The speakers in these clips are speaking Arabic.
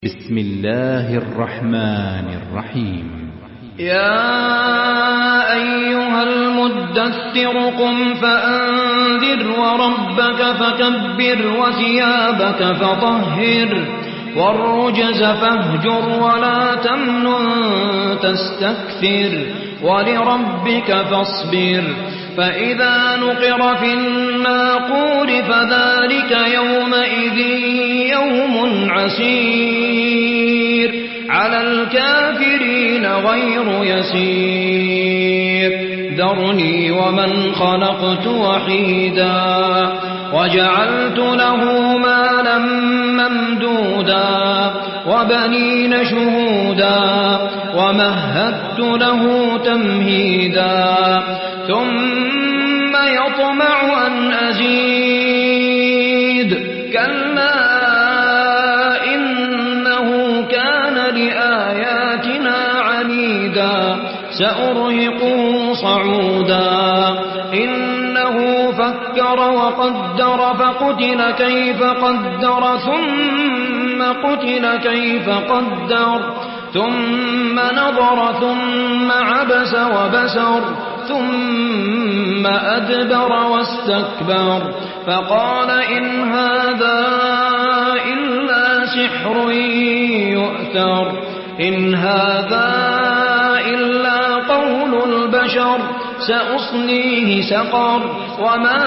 بسم الله الرحمن الرحيم. يا أيها المدثر قم فأنذر وربك فكبر وثيابك فطهر والرجز فاهجر ولا تمنن تستكثر ولربك فاصبر فإذا نقر في الناقور فذلك يومئذ يوم عسير على الكافرين غير يسير ذرني ومن خلقت وحيدا وجعلت له مالا ممدودا وبنين شهودا ومهدت له تمهيدا ثم يطمع أن أزيد كلا إنه كان لآياتنا عنيدا سأرهقه صعودا إنه فكر وقدر فقتل كيف قدر ثم قتل كيف قدر ثم نظر ثم عبس وبسر ثم أدبر واستكبر فقال إن هذا إلا سحر يؤثر إن هذا إلا قول البشر سأصليه سقر وما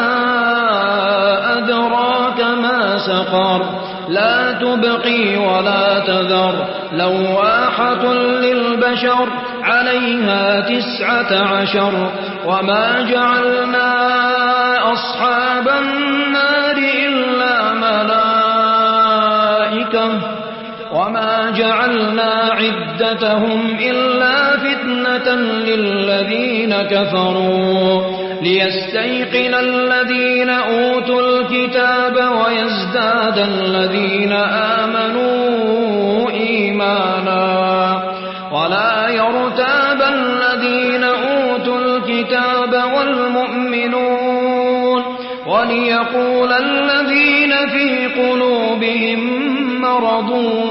أدراك ما سقر لا تبقي ولا تذر لواحة للبشر عليها 19 وما جعلنا أصحاب النار إلا ملائكة وما جعلنا عدتهم إلا فتنة للذين كفروا ليستيقن الذين أوتوا الكتاب ويزداد الذين آمنوا إيمانا ولا يرتاب الذين أوتوا الكتاب والمؤمنون وليقول الذين في قلوبهم مرض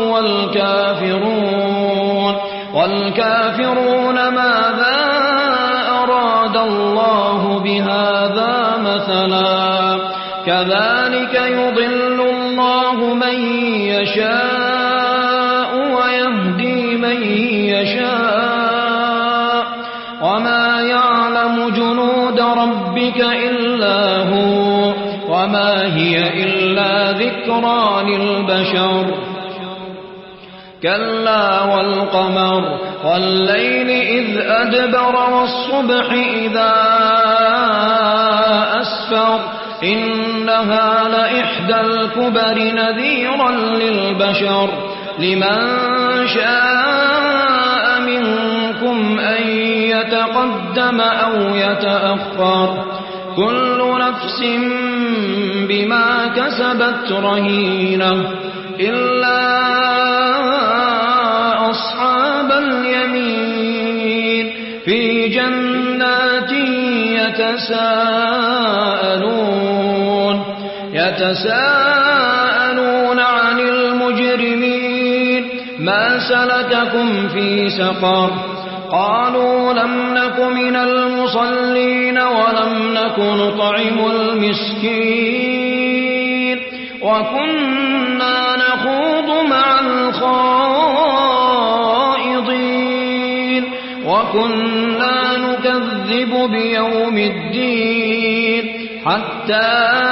والكافرون ماذا أراد الله بهذا مثلا كذلك يضل الله من يشاء ويهدي من يشاء وما يعلم جنود ربك إلا هو وما هي إلا ذكرى للبشر كلا والقمر والليل إذ أدبر والصبح إذا أسفر إنها لإحدى الكبر نذيرا للبشر لمن شاء منكم أن يتقدم أو يتأخر كل نفس بما كسبت رهينة إلا أصحاب اليمين في جنات يتساءلون عن المجرمين ما سلككم في سقر قالوا لم نك من المصلين ولم نك نطعم المسكين وكنا نخوض مع الخائضين وكنا نكذب بيوم الدين حتى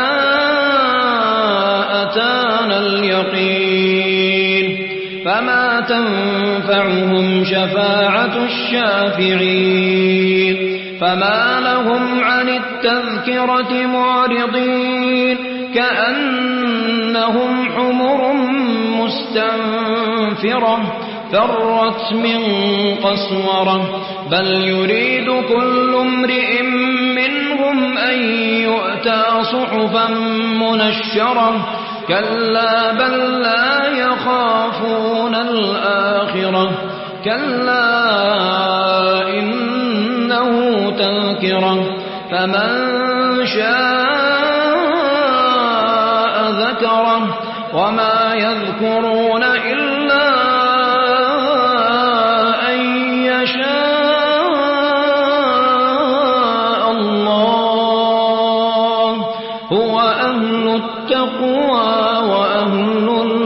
أتانا اليقين فما تنفعهم شفاعة الشافعين فما لهم عن التذكرة معرضين كأنهم حمر مستنفرة فرت من قسورة بل يريد كل امرئ منهم أن يؤتى صحفا منشرة كلا بل لا يخافون الآخرة كلا إنه تذكرة فمن شاء ذكره وما يذكرون إلا أهل التقوى وأهل